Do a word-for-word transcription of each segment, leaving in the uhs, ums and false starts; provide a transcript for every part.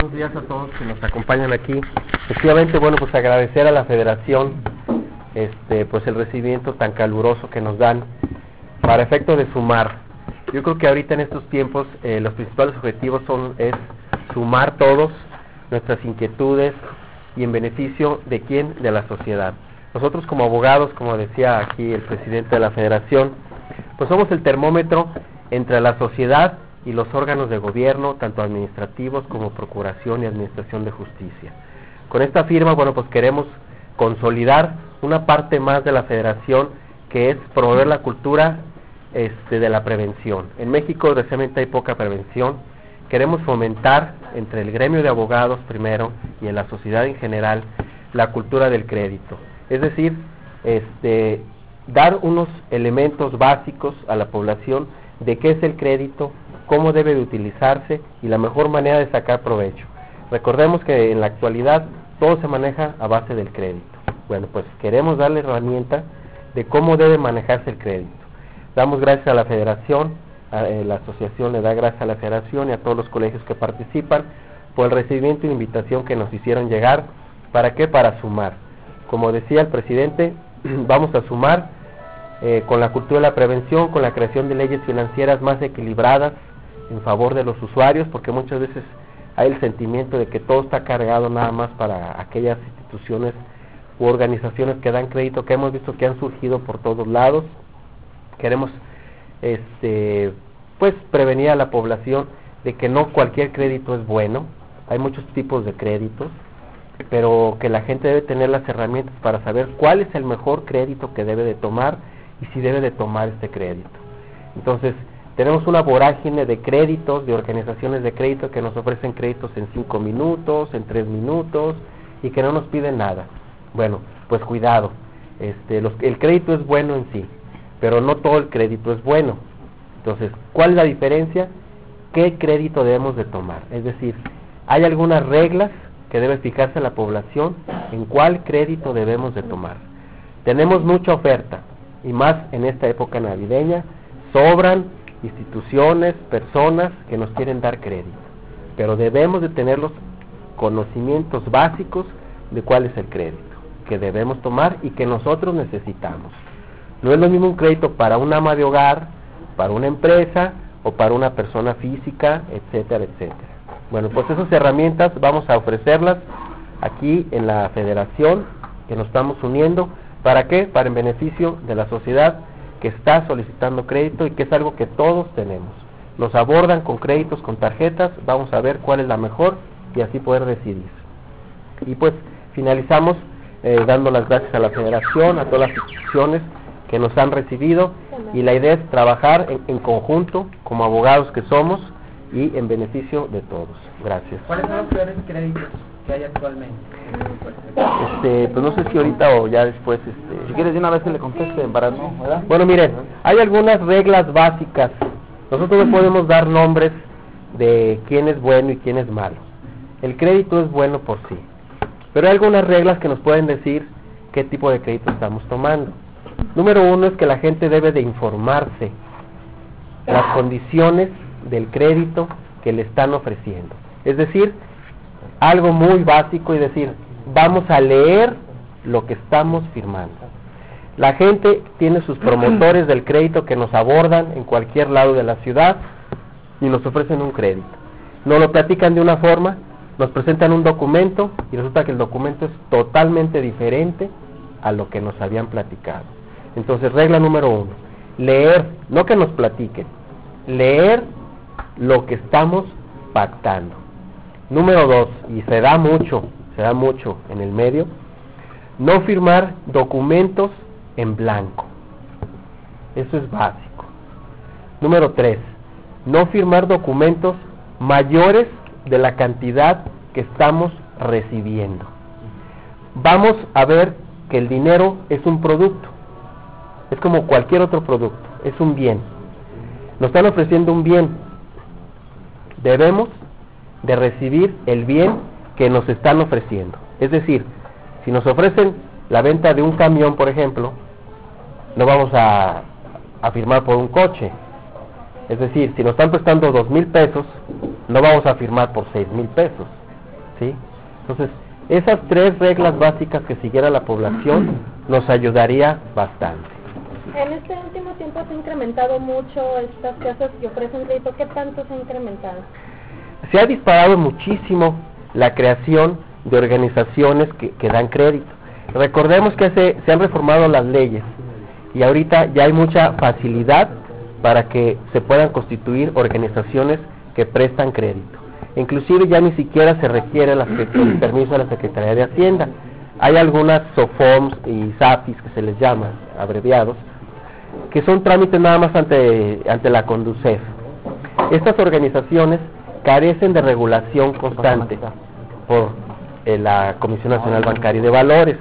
buenos días a todos que nos acompañan aquí. Efectivamente, bueno, pues agradecer a la Federación este, pues el recibimiento tan caluroso que nos dan para efecto de sumar. Yo creo que ahorita en estos tiempos eh, los principales objetivos son es sumar todos nuestras inquietudes y en beneficio de quién, de la sociedad. Nosotros como abogados, como decía aquí el presidente de la Federación, pues somos el termómetro entre la sociedad y los órganos de gobierno, tanto administrativos como procuración y administración de justicia. Con esta firma, bueno, pues queremos consolidar una parte más de la Federación, que es promover la cultura este, de la prevención. En México recientemente hay poca prevención. Queremos fomentar entre el gremio de abogados primero y en la sociedad en general la cultura del crédito. Es decir, este, dar unos elementos básicos a la población de qué es el crédito, cómo debe de utilizarse y la mejor manera de sacar provecho. Recordemos que en la actualidad todo se maneja a base del crédito. Bueno, pues queremos darle herramienta de cómo debe manejarse el crédito. Damos gracias a la Federación, a, eh, la asociación le da gracias a la Federación y a todos los colegios que participan por el recibimiento y invitación que nos hicieron llegar. ¿Para qué? Para sumar. Como decía el presidente, vamos a sumar eh, con la cultura de la prevención, con la creación de leyes financieras más equilibradas en favor de los usuarios, porque muchas veces hay el sentimiento de que todo está cargado nada más para aquellas instituciones u organizaciones que dan crédito, que hemos visto que han surgido por todos lados. Queremos este pues prevenir a la población de que no cualquier crédito es bueno, hay muchos tipos de créditos, pero que la gente debe tener las herramientas para saber cuál es el mejor crédito que debe de tomar y si debe de tomar este crédito. Entonces, tenemos una vorágine de créditos, de organizaciones de crédito que nos ofrecen créditos en cinco minutos, en tres minutos y que no nos piden nada. Bueno, pues cuidado, este, los, el crédito es bueno en sí, pero no todo el crédito es bueno. Entonces, ¿cuál es la diferencia? ¿Qué crédito debemos de tomar? Es decir, hay algunas reglas que debe fijarse la población en cuál crédito debemos de tomar. Tenemos mucha oferta, y más en esta época navideña, sobran instituciones, personas que nos quieren dar crédito, pero debemos de tener los conocimientos básicos de cuál es el crédito que debemos tomar y que nosotros necesitamos. No es lo mismo un crédito para un ama de hogar, para una empresa o para una persona física, etcétera, etcétera. Bueno, pues esas herramientas vamos a ofrecerlas aquí en la Federación, que nos estamos uniendo. ¿Para qué? Para en beneficio de la sociedad que está solicitando crédito y que es algo que todos tenemos. Nos abordan con créditos, con tarjetas, vamos a ver cuál es la mejor y así poder decidir. Y pues finalizamos eh, dando las gracias a la Federación, a todas las instituciones que nos han recibido, y la idea es trabajar en, en conjunto como abogados que somos y en beneficio de todos. Gracias. ¿Cuáles son los peores créditos que hay actualmente? Este, pues no sé si ahorita o ya después, este, si quieres de una vez que le conteste para no, ¿verdad? Bueno, miren, hay algunas reglas básicas. Nosotros no podemos dar nombres de quién es bueno y quién es malo. El crédito es bueno por sí, pero hay algunas reglas que nos pueden decir qué tipo de crédito estamos tomando. Número uno es que la gente debe de informarse las condiciones del crédito que le están ofreciendo. Es decir, algo muy básico y decir, vamos a leer lo que estamos firmando. La gente tiene sus promotores del crédito que nos abordan en cualquier lado de la ciudad y nos ofrecen un crédito. Nos lo platican de una forma, nos presentan un documento y resulta que el documento es totalmente diferente a lo que nos habían platicado. Entonces, regla número uno, leer, no que nos platiquen, leer lo que estamos pactando. Número dos, y se da mucho, se da mucho en el medio, no firmar documentos en blanco. Eso es básico. Número tres, no firmar documentos mayores de la cantidad que estamos recibiendo. Vamos a ver que el dinero es un producto, es como cualquier otro producto, es un bien. Nos están ofreciendo un bien, debemos de recibir el bien que nos están ofreciendo. Es decir, si nos ofrecen la venta de un camión, por ejemplo, no vamos a, a firmar por un coche. Es decir, si nos están prestando dos mil pesos, no vamos a firmar por seis mil pesos. ¿sí? Entonces, esas tres reglas básicas que siguiera la población nos ayudaría bastante. En este último tiempo se ha incrementado mucho estas casas que ofrecen crédito. ¿Qué tanto se ha incrementado? Se ha disparado muchísimo la creación de organizaciones que, que dan crédito. Recordemos que se, se han reformado las leyes y ahorita ya hay mucha facilidad para que se puedan constituir organizaciones que prestan crédito. Inclusive ya ni siquiera se requiere la, el permiso de la Secretaría de Hacienda. Hay algunas SOFOMS y SAFIs que se les llama, abreviados, que son trámites nada más ante, ante la CONDUCEF. Estas organizaciones carecen de regulación constante por eh, la Comisión Nacional Bancaria y de Valores.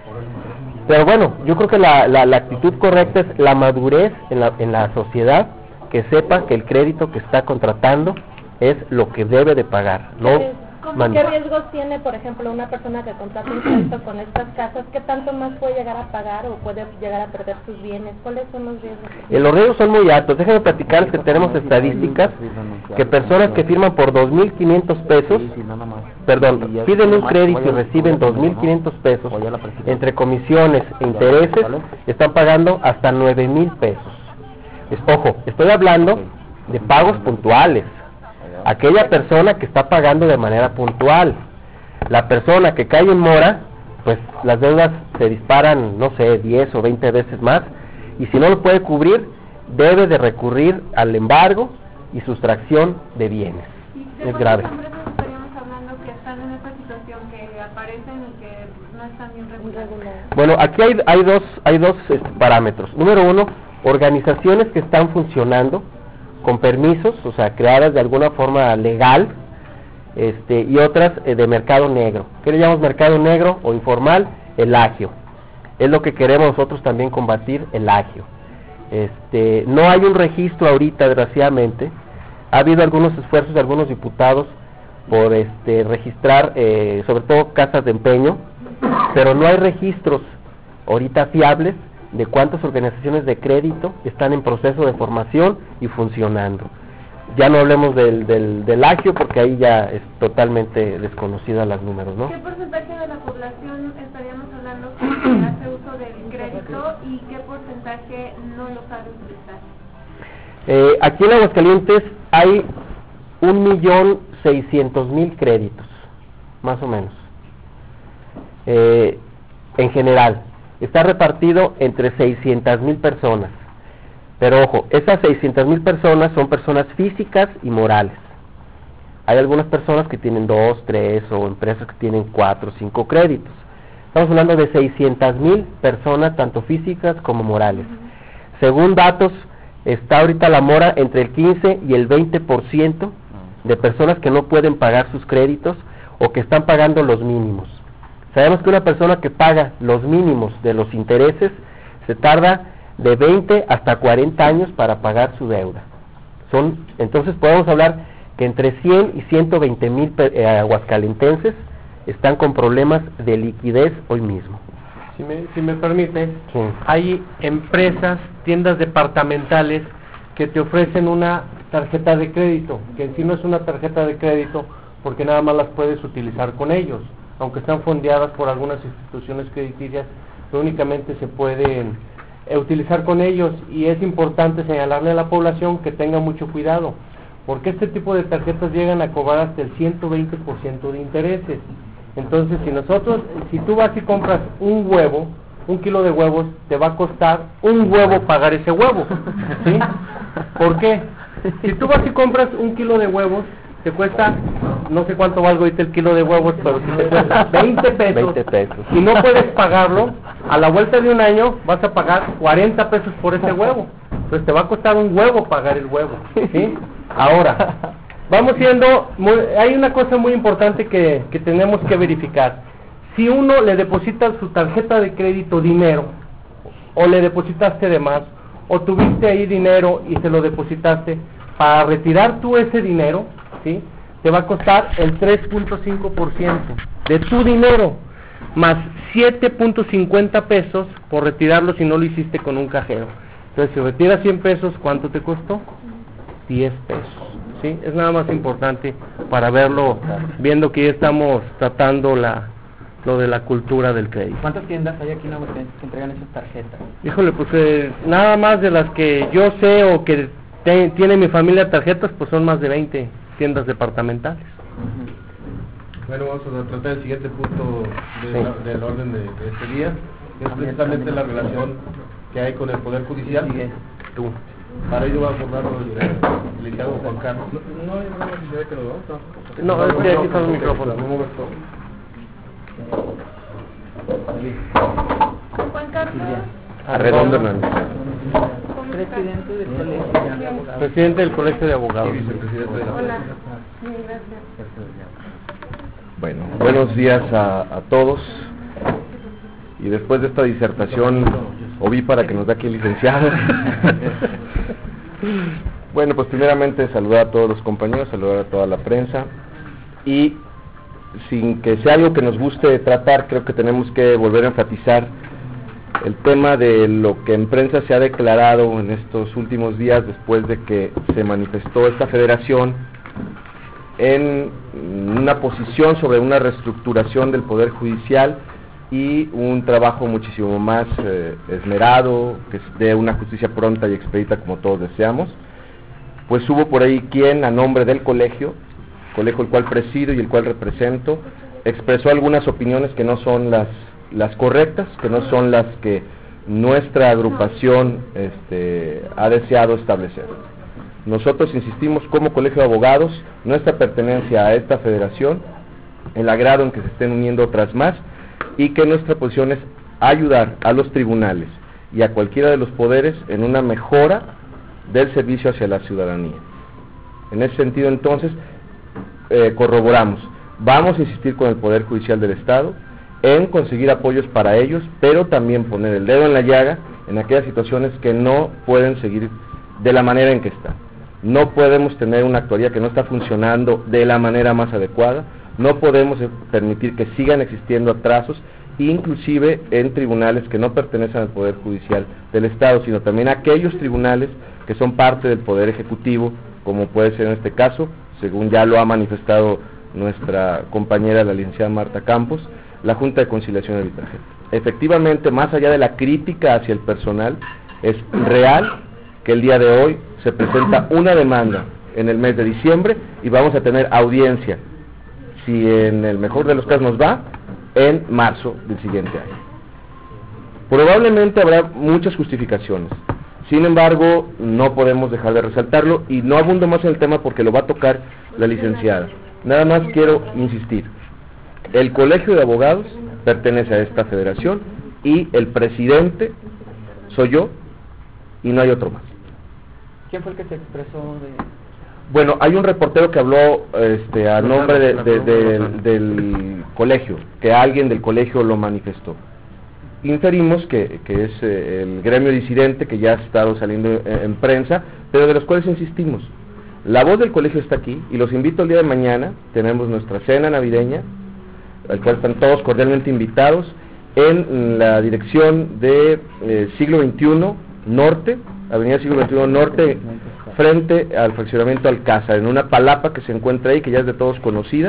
Pero bueno, yo creo que la, la, la actitud correcta es la madurez en la, en la sociedad, que sepa que el crédito que está contratando es lo que debe de pagar, ¿no? ¿Cómo qué riesgos tiene, por ejemplo, una persona que contrata un crédito con estas casas? ¿Qué tanto más puede llegar a pagar o puede llegar a perder sus bienes? ¿Cuáles son los riesgos? Eh, los riesgos son muy altos. Déjenme platicarles que tenemos estadísticas que personas que firman por dos mil quinientos pesos, perdón, piden un crédito y reciben dos mil quinientos pesos, entre comisiones e intereses, están pagando hasta nueve mil pesos. Es, ojo, estoy hablando de pagos puntuales. Aquella persona que está pagando de manera puntual. La persona que cae en mora, pues las deudas se disparan, no sé, diez o veinte veces más, y si no lo puede cubrir, debe de recurrir al embargo y sustracción de bienes. Es grave. ¿Cuántas estaríamos hablando que están en esta situación, que aparecen y que no están bien reguladas? Bueno, aquí hay, hay dos, hay dos este, parámetros. Número uno, organizaciones que están funcionando con permisos, o sea, creadas de alguna forma legal, este, y otras eh, de mercado negro. ¿Qué le llamamos mercado negro o informal? El agio. Es lo que queremos nosotros también combatir, el agio. Este, no hay un registro ahorita, desgraciadamente. Ha habido algunos esfuerzos de algunos diputados por este, registrar, eh, sobre todo casas de empeño, pero no hay registros ahorita fiables de cuántas organizaciones de crédito están en proceso de formación y funcionando. Ya no hablemos del, del, del agio, porque ahí ya es totalmente desconocida los números, ¿no? ¿Qué porcentaje de la población estaríamos hablando que hace uso del crédito y qué porcentaje no lo sabe utilizar? Eh, aquí en Aguascalientes hay un millón seiscientos mil créditos, más o menos, eh, en general. Está repartido entre seiscientas mil personas. Pero ojo, esas seiscientas mil personas son personas físicas y morales. Hay algunas personas que tienen dos, tres, o empresas que tienen cuatro, cinco créditos. Estamos hablando de seiscientas mil personas, tanto físicas como morales. Según datos, está ahorita la mora entre el quince y el veinte por ciento de personas que no pueden pagar sus créditos o que están pagando los mínimos. Sabemos que una persona que paga los mínimos de los intereses se tarda de veinte hasta cuarenta años para pagar su deuda. Son, entonces podemos hablar que entre cien y ciento veinte mil eh, aguascalentenses están con problemas de liquidez hoy mismo. Si me, si me permite, Sí. hay empresas, tiendas departamentales que te ofrecen una tarjeta de crédito, que en sí no es una tarjeta de crédito porque nada más las puedes utilizar con ellos, aunque están fondeadas por algunas instituciones crediticias, únicamente se pueden eh, utilizar con ellos, y es importante señalarle a la población que tenga mucho cuidado, porque este tipo de tarjetas llegan a cobrar hasta el ciento veinte por ciento de intereses. Entonces, si nosotros, si tú vas y compras un huevo, un kilo de huevos, te va a costar un huevo pagar ese huevo, ¿sí? ¿Por qué? Si tú vas y compras un kilo de huevos, te cuesta, no sé cuánto valga ahorita el kilo de huevos, pero si te cuesta veinte pesos, veinte pesos, y no puedes pagarlo, a la vuelta de un año vas a pagar cuarenta pesos por ese huevo. Entonces te va a costar un huevo pagar el huevo, ¿sí? Ahora, vamos siendo, muy, hay una cosa muy importante que, que tenemos que verificar. Si uno le deposita su tarjeta de crédito dinero, o le depositaste de más, o tuviste ahí dinero y se lo depositaste, para retirar tú ese dinero, ¿sí?, te va a costar el tres punto cinco por ciento de tu dinero, más siete punto cincuenta pesos por retirarlo si no lo hiciste con un cajero. Entonces, si retiras cien pesos, ¿cuánto te costó? diez pesos. ¿sí? Es nada más importante para verlo, viendo que ya estamos tratando la lo de la cultura del crédito. ¿Cuántas tiendas hay aquí en Aguascalientes que entregan esas tarjetas? Híjole, pues eh, nada más de las que yo sé o que te, tiene mi familia tarjetas, pues son más de veinte tiendas departamentales. Bueno, vamos a tratar el siguiente punto de Sí. la- del orden de, de este día, que es precisamente la relación que hay con el Poder Judicial. Tú. Para ello va a abordarlo el, el licenciado Juan Carlos. No, no hay necesidad que lo vamos, No, es que aquí está el micrófono. Vamos a mover todo. Juan Carlos, Arredondo Hernández. ¿cómo estás? Presidente del Colegio de Abogados. Presidente del Colegio de Abogados. Y vicepresidente de la Hola. Bien, gracias. Bueno, buenos días a, a todos. Y después de esta disertación ovípara que nos da aquí el licenciado, bueno, pues primeramente saludar a todos los compañeros, saludar a toda la prensa, y sin que sea algo que nos guste tratar, creo que tenemos que volver a enfatizar el tema de lo que en prensa se ha declarado en estos últimos días después de que se manifestó esta federación en una posición sobre una reestructuración del Poder Judicial y un trabajo muchísimo más eh, esmerado, que dé una justicia pronta y expedita como todos deseamos. Pues hubo por ahí quien, a nombre del colegio, colegio el cual presido y el cual represento, expresó algunas opiniones que no son las, las correctas, que no son las que nuestra agrupación este, ha deseado establecer. Nosotros insistimos como Colegio de Abogados, nuestra pertenencia a esta federación, el agrado en que se estén uniendo otras más, y que nuestra posición es ayudar a los tribunales y a cualquiera de los poderes en una mejora del servicio hacia la ciudadanía. En ese sentido, entonces, eh, corroboramos, vamos a insistir con el Poder Judicial del Estado en conseguir apoyos para ellos, pero también poner el dedo en la llaga en aquellas situaciones que no pueden seguir de la manera en que están. No podemos tener una actuaría que no está funcionando de la manera más adecuada, no podemos permitir que sigan existiendo atrasos, inclusive en tribunales que no pertenecen al Poder Judicial del Estado, sino también aquellos tribunales que son parte del Poder Ejecutivo, como puede ser en este caso, según ya lo ha manifestado nuestra compañera, la licenciada Marta Campos, la Junta de Conciliación y Arbitraje. Efectivamente, más allá de la crítica hacia el personal, es real que el día de hoy se presenta una demanda en el mes de diciembre y vamos a tener audiencia, si en el mejor de los casos nos va, en marzo del siguiente año. Probablemente habrá muchas justificaciones, sin embargo, no podemos dejar de resaltarlo y no abundo más en el tema porque lo va a tocar la licenciada. Nada más quiero insistir, el Colegio de Abogados pertenece a esta federación y el presidente soy yo y no hay otro más. ¿Quién fue el que se expresó de...? Bueno, hay un reportero que habló este, a nombre de, de, de, del, del colegio, que alguien del colegio lo manifestó. Inferimos que, que es eh, el gremio disidente que ya ha estado saliendo en, en prensa, pero de los cuales insistimos. La voz del colegio está aquí y los invito el día de mañana, tenemos nuestra cena navideña, al cual están todos cordialmente invitados, en la dirección de eh, Siglo veintiuno Norte, Avenida Siglo veintiuno Norte, frente al fraccionamiento Alcázar, en una palapa que se encuentra ahí, que ya es de todos conocida,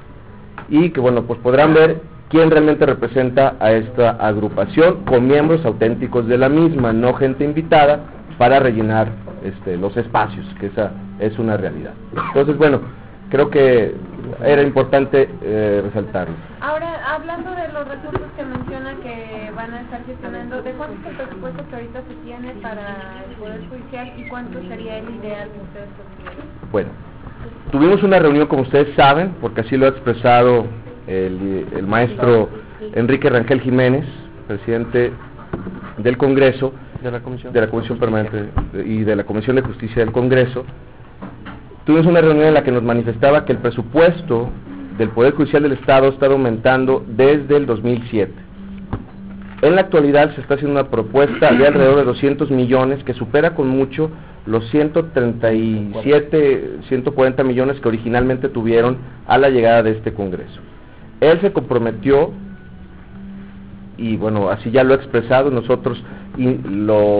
y que bueno, pues podrán ver quién realmente representa a esta agrupación, con miembros auténticos de la misma, no gente invitada para rellenar este, los espacios, que esa es una realidad. Entonces, bueno, creo que era importante eh, resaltarlo. Ahora, hablando de los recursos que menciona que van a estar gestionando, ¿de cuánto es el presupuesto que ahorita se tiene para el Poder Judicial y cuánto sería el ideal que ustedes consideran? Bueno, tuvimos una reunión, como ustedes saben, porque así lo ha expresado el, el maestro Enrique Rangel Jiménez, presidente del Congreso, de la Comisión, de la Comisión Permanente y de la Comisión de Justicia del Congreso. Tuvimos una reunión en la que nos manifestaba que el presupuesto del Poder Judicial del Estado está aumentando desde el dos mil siete. En la actualidad se está haciendo una propuesta de alrededor de doscientos millones que supera con mucho los ciento treinta y siete, ciento cuarenta millones que originalmente tuvieron a la llegada de este Congreso. Él se comprometió, y bueno, así ya lo ha expresado, nosotros y lo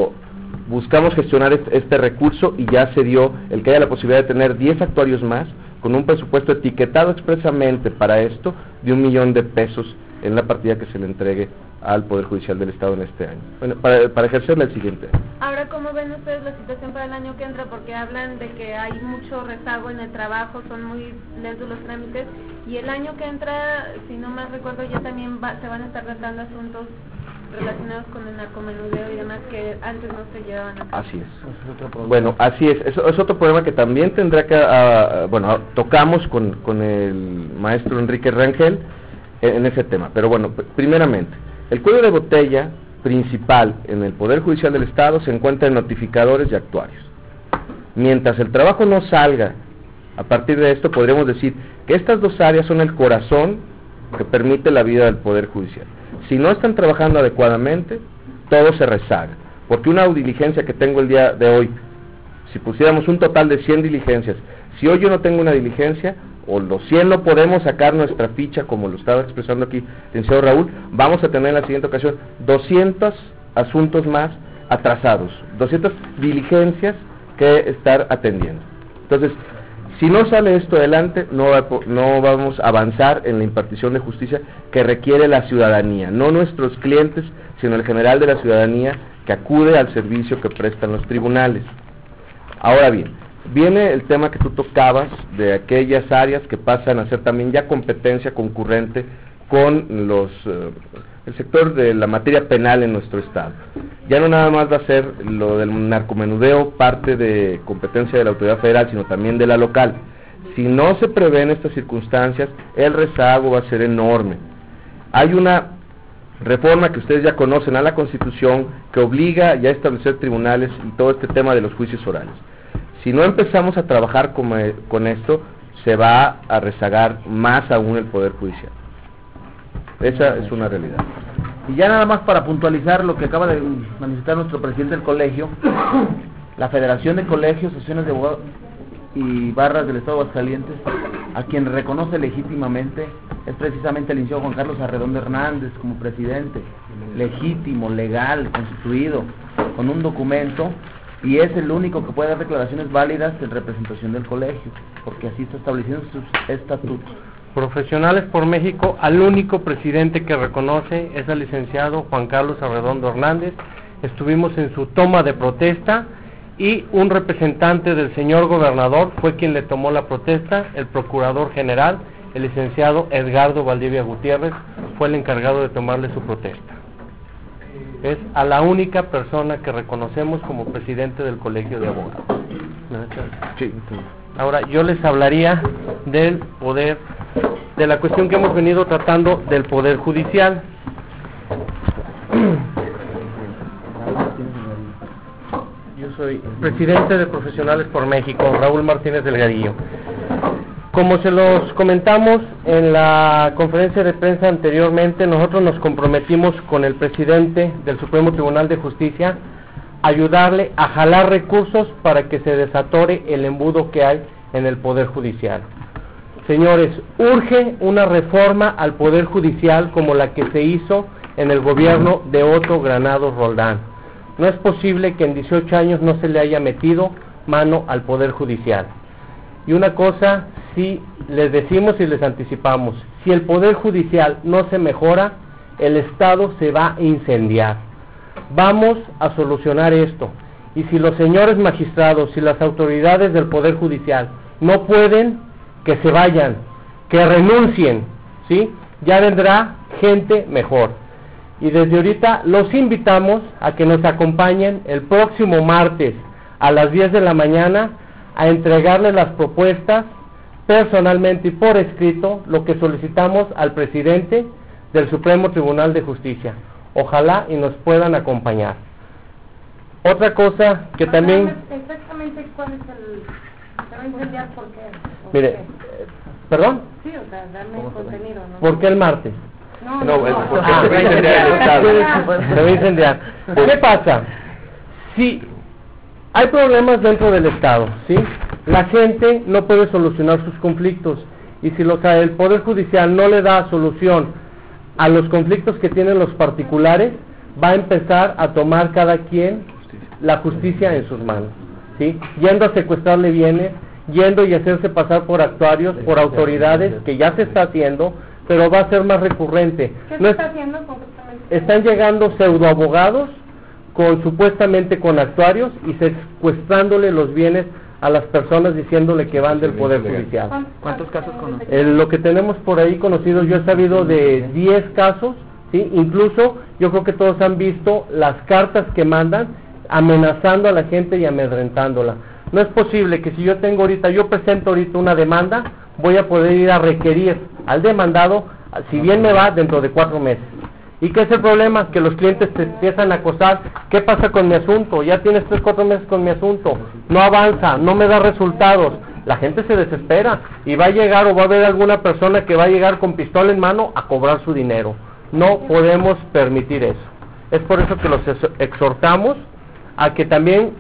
buscamos gestionar este, este recurso y ya se dio el que haya la posibilidad de tener diez actuarios más, con un presupuesto etiquetado expresamente para esto, de un millón de pesos en la partida que se le entregue al Poder Judicial del Estado en este año, bueno, para, para ejercerla el siguiente año. Ahora, ¿cómo ven ustedes la situación para el año que entra? Porque hablan de que hay mucho rezago en el trabajo, son muy lentos los trámites, y el año que entra, si no mal recuerdo, ya también va, se van a estar tratando asuntos relacionados con el narcomenudeo y demás que antes no se llevaban a cabo. Así es. Bueno, así es. Eso es otro problema que también tendrá que, uh, bueno, uh, tocamos con, con el maestro Enrique Rangel en, en ese tema. Pero bueno, primeramente, el cuello de botella principal en el Poder Judicial del Estado se encuentra en notificadores y actuarios. Mientras el trabajo no salga, a partir de esto podríamos decir que estas dos áreas son el corazón que permite la vida del Poder Judicial. Si no están trabajando adecuadamente, todo se rezaga, porque una diligencia que tengo el día de hoy, si pusiéramos un total de cien diligencias, si hoy yo no tengo una diligencia, o los cien no podemos sacar nuestra ficha, como lo estaba expresando aquí el señor Raúl, vamos a tener en la siguiente ocasión doscientos asuntos más atrasados, doscientas diligencias que estar atendiendo. Entonces, si no sale esto adelante, no, va, no vamos a avanzar en la impartición de justicia que requiere la ciudadanía, no nuestros clientes, sino el general de la ciudadanía que acude al servicio que prestan los tribunales. Ahora bien, viene el tema que tú tocabas de aquellas áreas que pasan a ser también ya competencia concurrente con los eh, el sector de la materia penal en nuestro estado. Ya no nada más va a ser lo del narcomenudeo parte de competencia de la autoridad federal, sino también de la local. Si no se prevén estas circunstancias, el rezago va a ser enorme. Hay una reforma que ustedes ya conocen a la Constitución que obliga ya a establecer tribunales y todo este tema de los juicios orales. Si no empezamos a trabajar con, con esto, se va a rezagar más aún el Poder Judicial. Esa es una realidad. Y ya nada más para puntualizar lo que acaba de manifestar nuestro presidente del colegio, la Federación de Colegios, Asociaciones de Abogados y Barras del Estado de Aguascalientes, a quien reconoce legítimamente, es precisamente el licenciado Juan Carlos Arredondo Hernández como presidente, legítimo, legal, constituido, con un documento, y es el único que puede dar declaraciones válidas en representación del colegio, porque así está establecido en sus estatutos. Profesionales por México, al único presidente que reconoce es al licenciado Juan Carlos Arredondo Hernández. Estuvimos en su toma de protesta y un representante del señor gobernador fue quien le tomó la protesta, el procurador general, el licenciado Edgardo Valdivia Gutiérrez, fue el encargado de tomarle su protesta. Es a la única persona que reconocemos como presidente del Colegio de Abogados. Sí. Ahora, yo les hablaría del poder, de la cuestión que hemos venido tratando del Poder Judicial. Yo soy presidente de Profesionales por México, Raúl Martínez Delgadillo. Como se los comentamos en la conferencia de prensa anteriormente, nosotros nos comprometimos con el presidente del Supremo Tribunal de Justicia a ayudarle a jalar recursos para que se desatore el embudo que hay en el Poder Judicial. Señores, urge una reforma al Poder Judicial como la que se hizo en el gobierno de Otto Granados Roldán. No es posible que en dieciocho años no se le haya metido mano al Poder Judicial. Y una cosa, si les decimos y les anticipamos, si el Poder Judicial no se mejora, el Estado se va a incendiar. Vamos a solucionar esto. Y si los señores magistrados y las autoridades del Poder Judicial no pueden, que se vayan, que renuncien, ¿sí? Ya vendrá gente mejor. Y desde ahorita los invitamos a que nos acompañen el próximo martes a las diez de la mañana a entregarle las propuestas personalmente y por escrito, lo que solicitamos al presidente del Supremo Tribunal de Justicia. Ojalá y nos puedan acompañar. Otra cosa que también... Exactamente cuál es el... ¿Se va a incendiar por qué? Mire, eh, ¿perdón? Sí, o sea, darme el contenido, ¿no? ¿Por qué el martes? No, No, no, es no. porque Ah, se va a incendiar el Estado. Se va a incendiar. ¿Qué pasa? Si hay problemas dentro del Estado, ¿sí? La gente no puede solucionar sus conflictos y si los, el Poder Judicial no le da solución a los conflictos que tienen los particulares, va a empezar a tomar cada quien la justicia en sus manos, ¿sí? Yendo a secuestrarle bienes, yendo y hacerse pasar por actuarios, por autoridades, que ya se está haciendo, pero va a ser más recurrente. ¿Qué se No es- está haciendo concretamente? están llegando pseudoabogados con supuestamente con actuarios y secuestrándole los bienes a las personas diciéndole que van del Poder Judicial. ¿Cuántos casos conoces? Eh, lo que tenemos por ahí conocidos, yo he sabido de diez casos, ¿sí? Incluso yo creo que todos han visto las cartas que mandan amenazando a la gente y amedrentándola. No es posible que si yo tengo ahorita, yo presento ahorita una demanda, voy a poder ir a requerir al demandado, si bien me va, dentro de cuatro meses. ¿Y qué es el problema? Que los clientes te empiezan a acosar. ¿Qué pasa con mi asunto? Ya tienes tres, cuatro meses con mi asunto. No avanza, no me da resultados. La gente se desespera y va a llegar o va a haber alguna persona que va a llegar con pistola en mano a cobrar su dinero. No podemos permitir eso. Es por eso que los ex- exhortamos a que también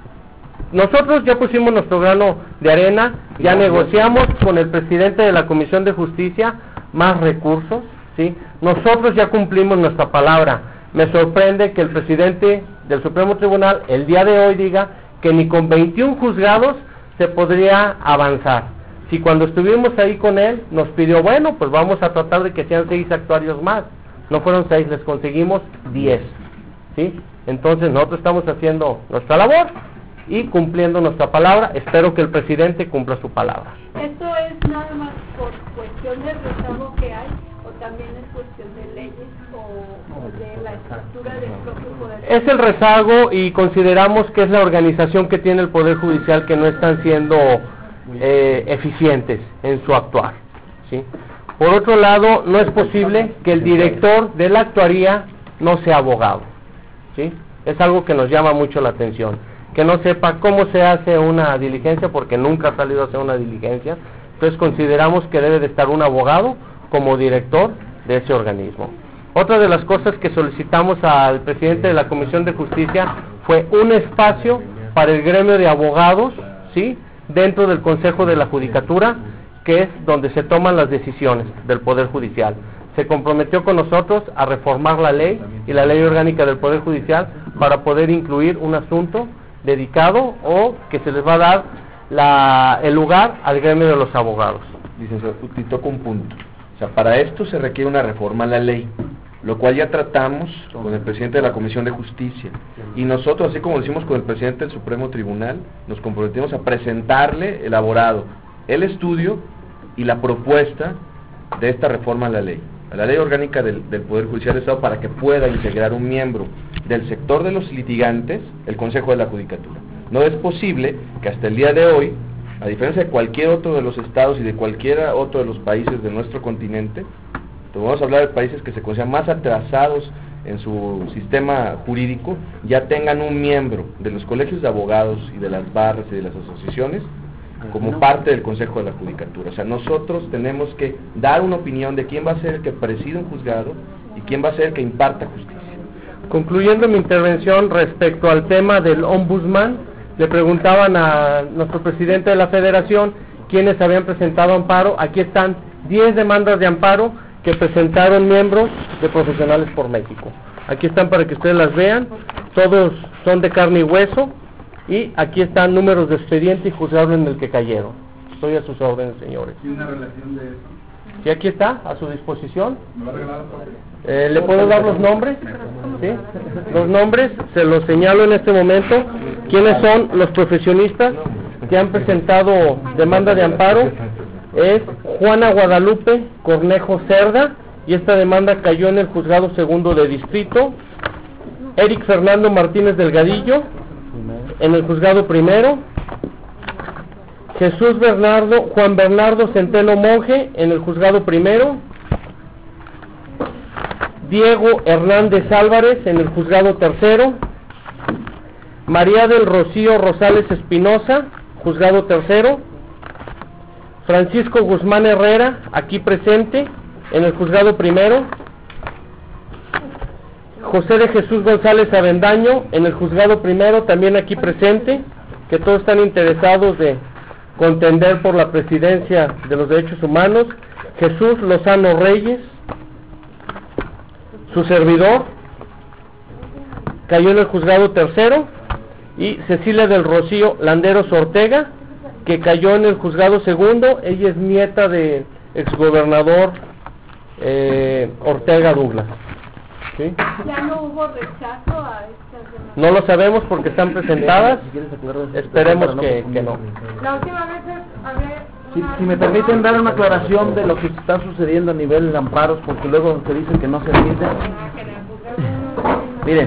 nosotros ya pusimos nuestro grano de arena, ya negociamos con el presidente de la Comisión de Justicia más recursos, ¿sí? Nosotros ya cumplimos nuestra palabra. Me sorprende que el presidente del Supremo Tribunal el día de hoy diga que ni con veintiún juzgados se podría avanzar. Si cuando estuvimos ahí con él nos pidió, bueno, pues vamos a tratar de que sean seis actuarios más. No fueron seis, les conseguimos diez, ¿sí? Entonces nosotros estamos haciendo nuestra labor y cumpliendo nuestra palabra. Espero que el presidente cumpla su palabra. ¿Esto es nada más por cuestión del rezago que hay o también es cuestión de leyes o, o de la estructura del propio poder? Es el rezago y consideramos que es la organización que tiene el Poder Judicial que no están siendo eh, eficientes en su actuar, ¿sí? Por otro lado, no es posible que el director de la actuaría no sea abogado, ¿sí? Es algo que nos llama mucho la atención, que no sepa cómo se hace una diligencia porque nunca ha salido a hacer una diligencia. Entonces consideramos que debe de estar un abogado como director de ese organismo. Otra de las cosas que solicitamos al presidente de la Comisión de Justicia fue un espacio para el gremio de abogados, ¿sí? Dentro del Consejo de la Judicatura, que es donde se toman las decisiones del Poder Judicial. Se comprometió con nosotros a reformar la ley y la ley orgánica del Poder Judicial para poder incluir un asunto dedicado o que se les va a dar la, el lugar al gremio de los abogados. Licenciado, usted toca un punto. O sea, para esto se requiere una reforma a la ley, lo cual ya tratamos con el presidente de la Comisión de Justicia. Y nosotros, así como lo hicimos con el presidente del Supremo Tribunal, nos comprometimos a presentarle elaborado el estudio y la propuesta de esta reforma a la ley, a la ley orgánica del, del Poder Judicial del Estado, para que pueda integrar un miembro del sector de los litigantes el Consejo de la Judicatura. No es posible que hasta el día de hoy, a diferencia de cualquier otro de los estados y de cualquier otro de los países de nuestro continente, vamos a hablar de países que se consideran más atrasados en su sistema jurídico, ya tengan un miembro de los colegios de abogados y de las barras y de las asociaciones como parte del Consejo de la Judicatura. O sea, nosotros tenemos que dar una opinión de quién va a ser el que presida un juzgado y quién va a ser el que imparta justicia. Concluyendo mi intervención respecto al tema del ombudsman, le preguntaban a nuestro presidente de la federación quiénes habían presentado amparo. Aquí están diez demandas de amparo que presentaron miembros de Profesionales por México. Aquí están para que ustedes las vean, todos son de carne y hueso, y aquí están números de expediente y juzgado en el que cayeron. Estoy a sus órdenes, señores. ¿Y una relación de eso? ¿Y aquí está, a su disposición? Eh, ¿Le puedo dar los nombres? ¿Sí? Los nombres, se los señalo en este momento. ¿Quiénes son los profesionistas que han presentado demanda de amparo? Es Juana Guadalupe Cornejo Cerda, y esta demanda cayó en el juzgado segundo de distrito. Eric Fernando Martínez Delgadillo, en el juzgado primero. Jesús Bernardo, Juan Bernardo Centeno Monje, en el juzgado primero. Diego Hernández Álvarez, en el juzgado tercero. María del Rocío Rosales Espinosa, juzgado tercero. Francisco Guzmán Herrera, aquí presente, en el juzgado primero. José de Jesús González Avendaño, en el juzgado primero, también aquí presente, que todos están interesados de contender por la presidencia de los derechos humanos. Jesús Lozano Reyes, su servidor, cayó en el juzgado tercero. y Cecilia del Rocío Landeros Ortega, que cayó en el juzgado segundo. Ella es nieta de exgobernador eh, Ortega Douglas. ¿Sí? Ya no hubo rechazo a estas demandas. No lo sabemos porque están presentadas. Esperemos que, que no. La última vez hablé. Si, si me permiten dar una aclaración de lo que está sucediendo a nivel de amparos, porque luego se dice que no se admite. Miren,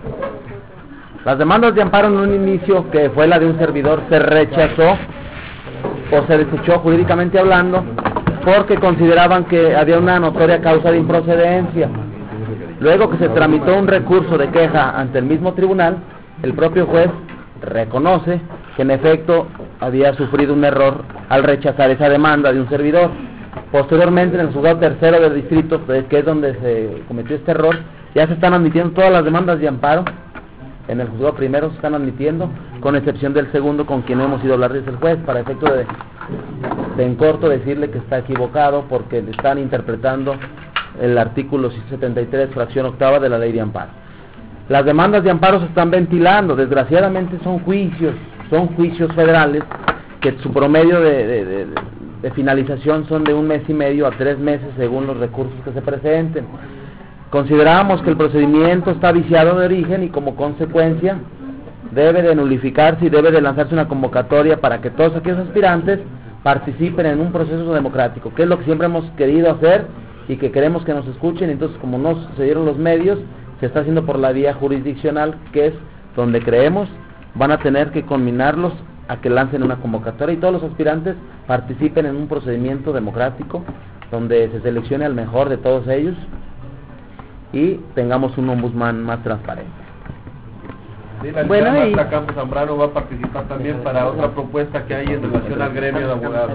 las demandas de amparo en un inicio, que fue la de un servidor, se rechazó o se desechó jurídicamente hablando, porque consideraban que había una notoria causa de improcedencia. Luego que se tramitó un recurso de queja ante el mismo tribunal, el propio juez reconoce que en efecto había sufrido un error al rechazar esa demanda de un servidor. Posteriormente, en el juzgado tercero del distrito, que es donde se cometió este error, ya se están admitiendo todas las demandas de amparo. En el juzgado primero se están admitiendo, con excepción del segundo, con quien no hemos ido a hablar desde el juez, para efecto de, de en corto decirle que está equivocado porque le están interpretando el artículo ciento setenta y tres, fracción octava de la ley de amparo. Las demandas de amparo se están ventilando, desgraciadamente son juicios, son juicios federales, que su promedio de, de, de, de finalización son de un mes y medio a tres meses según los recursos que se presenten. Consideramos que el procedimiento está viciado de origen y como consecuencia debe de nulificarse y debe de lanzarse una convocatoria para que todos aquellos aspirantes participen en un proceso democrático, que es lo que siempre hemos querido hacer y que queremos que nos escuchen. Entonces, como no se dieron los medios, se está haciendo por la vía jurisdiccional, que es donde creemos van a tener que conminarlos a que lancen una convocatoria y todos los aspirantes participen en un procedimiento democrático donde se seleccione al mejor de todos ellos y tengamos un ombudsman más transparente. Sí, la Bueno, licenciada y- Marta Campos Zambrano va a participar también para otra propuesta que hay en relación al gremio de abogados.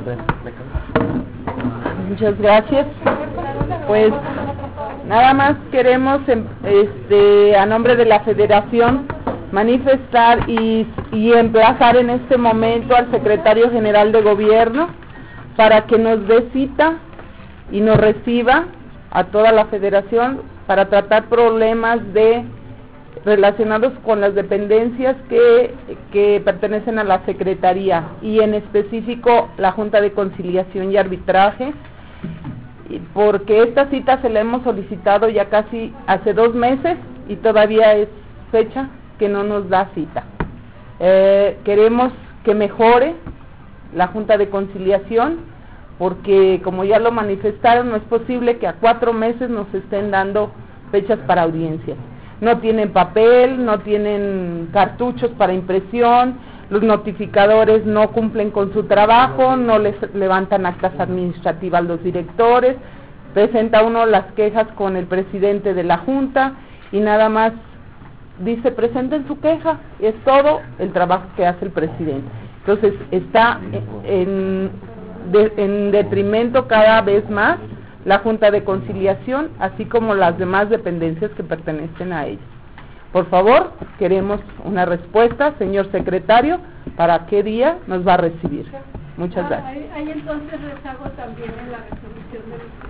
Muchas gracias. Pues nada más queremos, em, este, a nombre de la Federación, manifestar y, y emplazar en este momento al Secretario General de Gobierno para que nos dé cita y nos reciba a toda la Federación para tratar problemas de relacionados con las dependencias que, que pertenecen a la Secretaría y en específico la Junta de Conciliación y Arbitraje, y porque esta cita se la hemos solicitado ya casi hace dos meses y todavía es fecha que no nos da cita. Eh, queremos que mejore la Junta de Conciliación porque, como ya lo manifestaron, no es posible que a cuatro meses nos estén dando fechas para audiencia. No tienen papel, no tienen cartuchos para impresión, los notificadores no cumplen con su trabajo, no les levantan actas administrativas los directores, presenta uno las quejas con el presidente de la Junta y nada más dice presenten su queja, y es todo el trabajo que hace el presidente. Entonces está en, de, en detrimento cada vez más la Junta de Conciliación, así como las demás dependencias que pertenecen a ella. Por favor, queremos una respuesta, señor secretario, para qué día nos va a recibir. Muchas Ah, gracias. hay, hay entonces rezago también en la resolución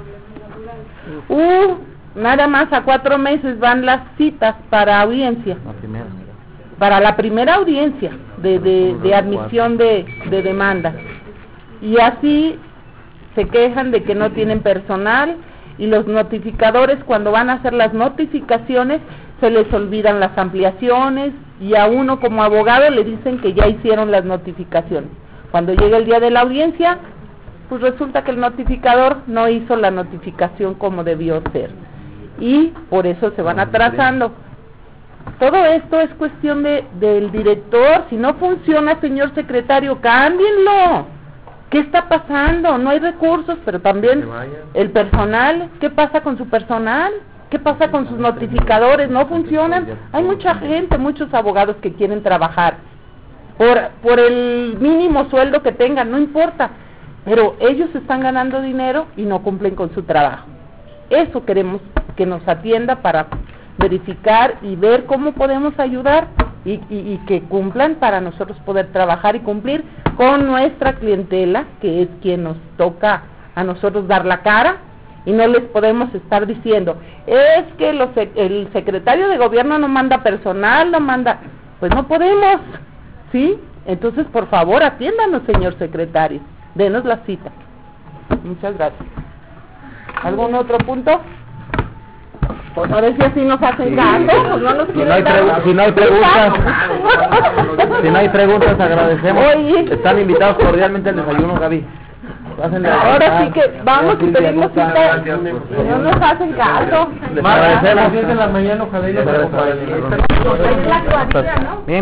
de los problemas laborales. Uh, nada más a cuatro meses van las citas para audiencia, La primera. para la primera audiencia de, de, de admisión de, de demanda. Y así se quejan de que no tienen personal y los notificadores, cuando van a hacer las notificaciones, se les olvidan las ampliaciones y a uno como abogado le dicen que ya hicieron las notificaciones. Cuando llega el día de la audiencia, pues resulta que el notificador no hizo la notificación como debió ser y por eso se van atrasando. Todo esto es cuestión de del director. Si no funciona, señor secretario, cámbienlo. ¿Qué está pasando? No hay recursos, pero también el personal. ¿Qué pasa con su personal? ¿Qué pasa con sus notificadores? ¿No funcionan? Hay mucha gente, muchos abogados que quieren trabajar por, por el mínimo sueldo que tengan, no importa, pero ellos están ganando dinero y no cumplen con su trabajo. Eso queremos que nos atienda para verificar y ver cómo podemos ayudar y, y, y que cumplan para nosotros poder trabajar y cumplir con nuestra clientela, que es quien nos toca a nosotros dar la cara, y no les podemos estar diciendo, es que los, el secretario de gobierno no manda personal, no manda, pues no podemos, ¿sí? Entonces, por favor, atiéndanos, señor secretario, denos la cita. Muchas gracias. ¿Algún otro punto? Pues a ver si así nos hacen caso, pues no nos Si quieren no hay, dar- pregu- si no hay preguntas, si no hay preguntas, agradecemos. Oye. Están invitados cordialmente al desayuno, Gaby. Pásenle a Ahora desayunar. sí que vamos y pedimos cita y no nos hacen caso. Les Más a las agradecemos. diez de la mañana, ojalá y nos acompañen. Bien.